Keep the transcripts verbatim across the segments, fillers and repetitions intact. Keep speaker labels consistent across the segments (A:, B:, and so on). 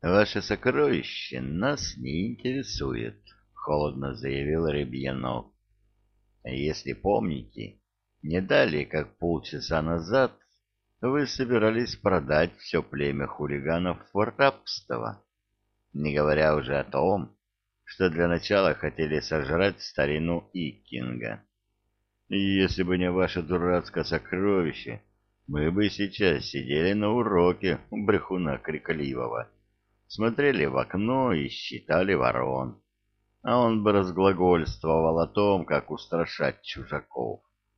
A: Ваше сокровище нас не интересует, холодно заявил Рыбьянов. Если помните, не далее, как полчаса назад, вы собирались продать все племя хулиганов в рабство, не говоря уже о том, что для начала хотели сожрать старину Иккинга. И если бы не ваше дурацкое сокровище, мы бы сейчас сидели на уроке у брехуна крикливого, смотрели в окно и считали ворон, а он бы разглагольствовал о том, как устрашать чужаков.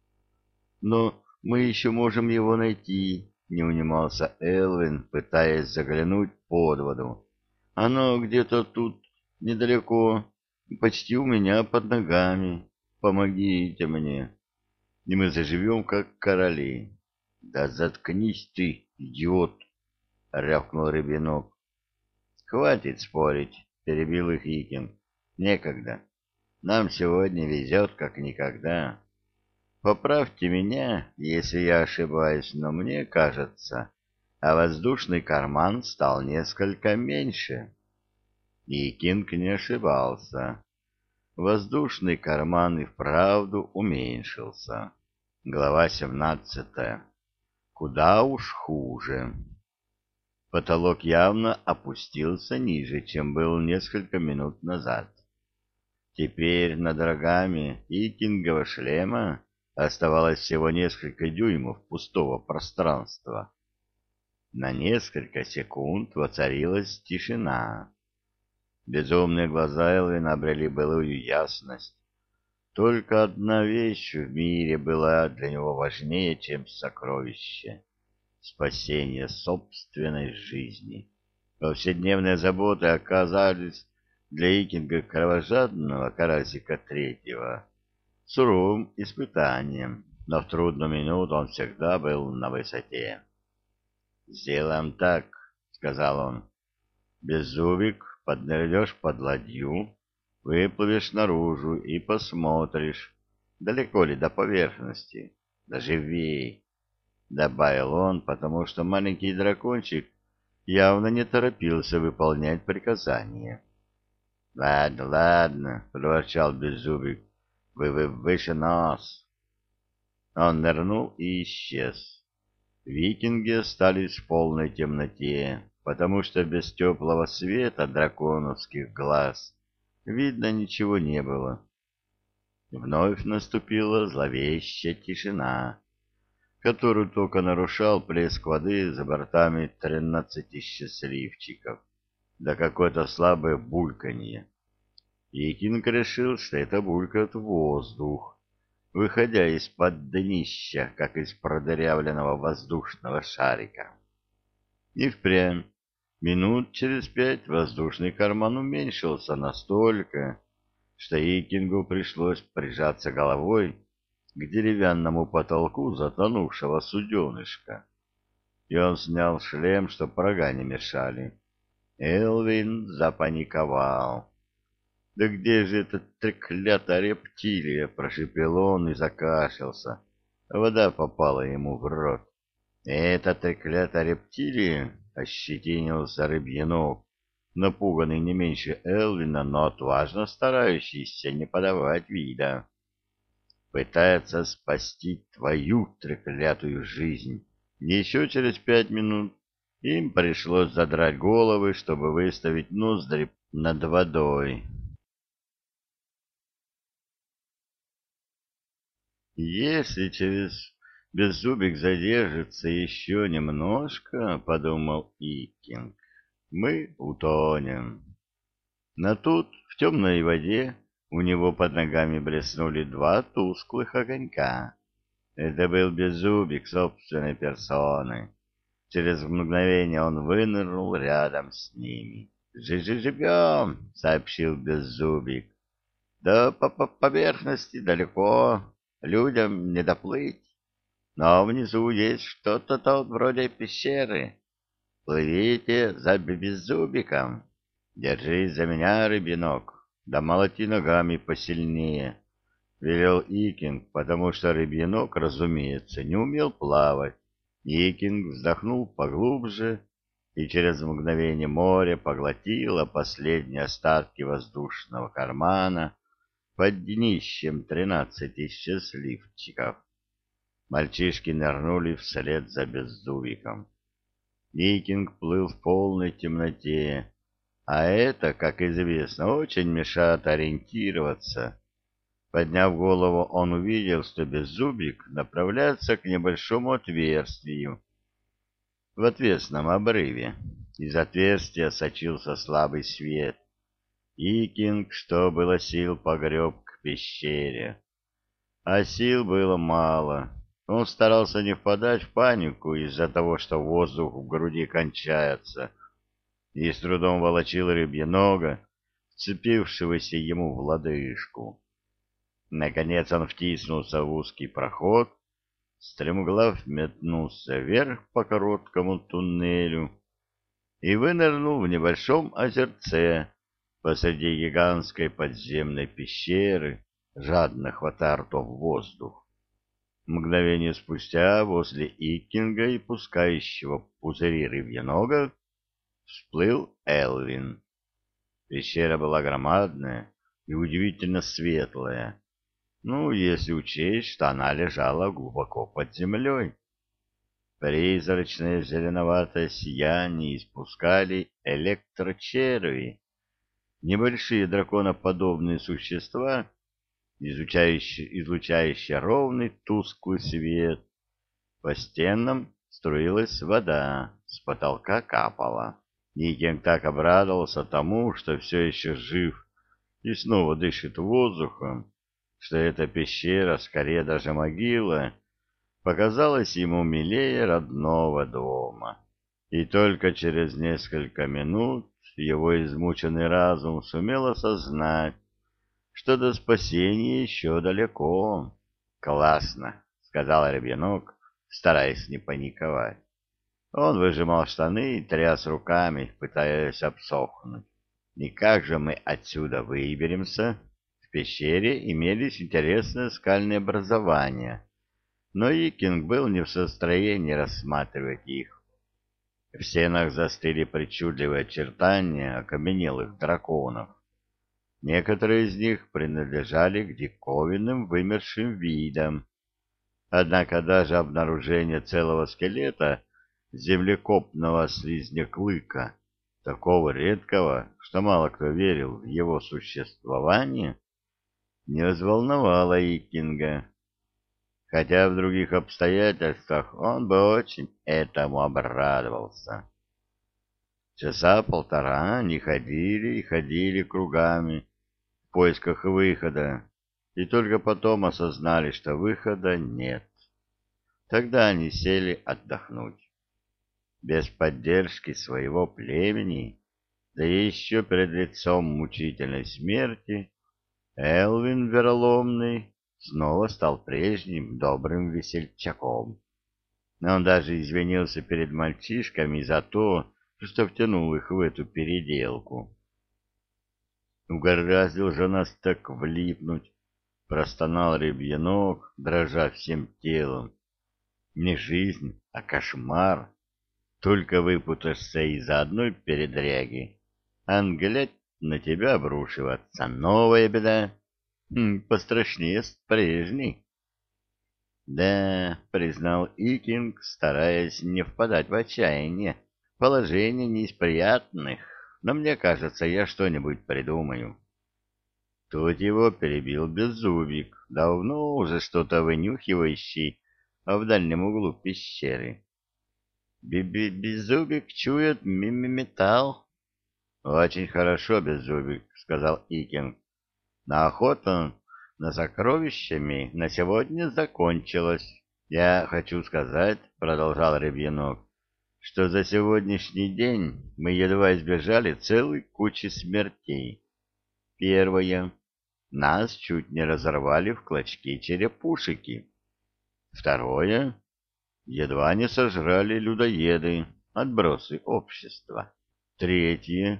A: «Но мы еще можем его найти», — не унимался Элвин, пытаясь заглянуть под воду. «Оно где-то тут, недалеко, почти у меня под ногами. Помогите мне, и мы заживем, как короли». «Да заткнись ты, идиот!» — рявкнул Рябинок. «Хватит спорить», — перебил их Икинг. «Некогда. Нам сегодня везет, как никогда. Поправьте меня, если я ошибаюсь, но мне кажется, а воздушный карман стал несколько меньше». И Кинг не ошибался. Воздушный карман и вправду уменьшился. Глава семнадцатая. Куда уж хуже. Потолок явно опустился ниже, чем был несколько минут назад. Теперь над рогами Икингова шлема оставалось всего несколько дюймов пустого пространства. На несколько секунд воцарилась тишина. Безумные глаза Элвина обрели былую ясность. Только одна вещь в мире была для него важнее, чем сокровище — спасение собственной жизни. Повседневные заботы оказались для Икинга кровожадного карасика третьего суровым испытанием, но в трудную минуту он всегда был на высоте. «Сделаем так», — сказал он. «Беззубик, поднырнешь под ладью, выплывешь наружу и посмотришь, далеко ли до поверхности. Да живей», — добавил он, потому что маленький дракончик явно не торопился выполнять приказание. «Ладно, ладно», — проворчал Беззубик, — «вы, вы выше нас». Он нырнул и исчез. Викинги остались в полной темноте, потому что без теплого света драконовских глаз видно ничего не было. Вновь наступила зловещая тишина, которую только нарушал плеск воды за бортами тринадцати счастливчиков, да какое-то слабое бульканье. И Кинг решил, что это булькает воздух, выходя из-под днища, как из продырявленного воздушного шарика. И впрямь, минут через пять воздушный карман уменьшился настолько, что Икингу пришлось прижаться головой к деревянному потолку затонувшего суденышка. И он снял шлем, чтоб рога не мешали. Элвин запаниковал. «Да где же эта треклятая рептилия?» — прошипел он и закашлялся. Вода попала ему в рот. «Это треклятая рептилия?» — ощетинился Рыбьянов, напуганный не меньше Элвина, но отважно старающийся не подавать вида. «Пытается спасти твою треклятую жизнь». Еще через пять минут им пришлось задрать головы, чтобы выставить ноздри над водой. «Если через Беззубик задержится еще немножко, — подумал Икинг, — мы утонем». Но тут, в темной воде, у него под ногами блеснули два тусклых огонька. Это был Беззубик собственной персоной. Через мгновение он вынырнул рядом с ними. «Жи-жи-живем!» — сообщил Беззубик. «Да по, по поверхности далеко, людям не доплыть. Но внизу есть что-то тут вроде пещеры. Плывите за Беззубиком. Держись за меня, Рыбинок, да молоти ногами посильнее», — велел Икинг, потому что Рыбинок, разумеется, не умел плавать. Икинг вздохнул поглубже и через мгновение море поглотило последние остатки воздушного кармана под днищем тринадцати счастливчиков. Мальчишки нырнули вслед за Беззубиком. Викинг плыл в полной темноте, а это, как известно, очень мешает ориентироваться. Подняв голову, он увидел, что Беззубик направляется к небольшому отверстию в отвесном обрыве. Из отверстия сочился слабый свет. Викинг, что было сил, погреб к пещере. А сил было мало. Он старался не впадать в панику из-за того, что воздух в груди кончается, и с трудом волочил рыбьенога, вцепившегося ему в лодыжку. Наконец он втиснулся в узкий проход, стремглав метнулся вверх по короткому туннелю и вынырнул в небольшом озерце посреди гигантской подземной пещеры, жадно хватая ртом воздух. Мгновение спустя возле Иккинга и пускающего пузыри рыбьенога всплыл Элвин. Пещера была громадная и удивительно светлая, ну, если учесть, что она лежала глубоко под землей. Призрачное зеленоватое сияние испускали электрочерви, небольшие драконоподобные существа, излучающие, излучающие ровный тусклый свет. По стенам струилась вода, с потолка капала. Никем так обрадовался тому, что все еще жив и снова дышит воздухом, что эта пещера, скорее даже могила, показалась ему милее родного дома. И только через несколько минут его измученный разум сумел осознать, что до спасения еще далеко. «Классно», — сказал ребенок, стараясь не паниковать. Он выжимал штаны и тряс руками, пытаясь обсохнуть. «И как же мы отсюда выберемся?» В пещере имелись интересные скальные образования, но Икинг был не в состоянии рассматривать их. В стенах застыли причудливые очертания окаменелых драконов. Некоторые из них принадлежали к диковинным вымершим видам. Однако даже обнаружение целого скелета землекопного слизняклыка, такого редкого, что мало кто верил в его существование, не взволновало Иккинга, хотя в других обстоятельствах он бы очень этому обрадовался. Часа полтора они ходили и ходили кругами в поисках выхода, и только потом осознали, что выхода нет. Тогда они сели отдохнуть. Без поддержки своего племени, да еще перед лицом мучительной смерти, Элвин Вероломный снова стал прежним добрым весельчаком. Он даже извинился перед мальчишками за то, что втянул их в эту переделку. «Угораздил же нас так влипнуть!» — простонал рыбьенок, дрожа всем телом. «Не жизнь, а кошмар. Только выпутаешься из-за одной передряги, а глядь, на тебя обрушиваться новая беда, хм, пострашнее прежней». «Да», — признал Икинг, стараясь не впадать в отчаяние, — «положение не из приятных, но мне кажется, я что-нибудь придумаю». Тут его перебил Беззубик, давно уже что-то вынюхивающий в дальнем углу пещеры. «Беззубик чует металл». «Очень хорошо, Беззубик», — сказал Икинг. «На охоту на сокровищами на сегодня закончилась. Я хочу сказать, — продолжал Рыбьенок, — что за сегодняшний день мы едва избежали целой кучи смертей. Первое. Нас чуть не разорвали в клочки черепушки. Второе. Едва не сожрали людоеды, отбросы общества. Третье.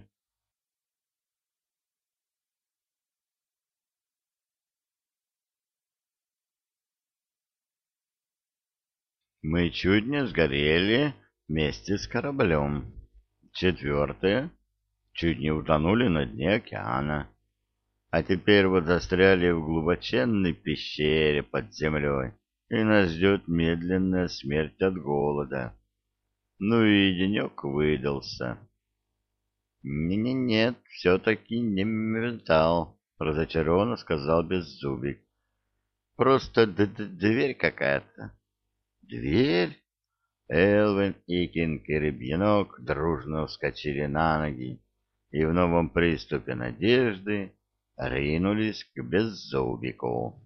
A: Мы чуть не сгорели вместе с кораблем. Четвертое. Чуть не утонули на дне океана. А теперь вот застряли в глубоченной пещере под землей, и нас ждет медленная смерть от голода. Ну и денек выдался. Не, — Нет, все-таки не ментал, — разочарованно сказал Беззубик. — Просто д -д дверь какая-то. — Дверь? Элвин и Кинг и Рыбьянок дружно вскочили на ноги и в новом приступе надежды ринулись к Беззубику.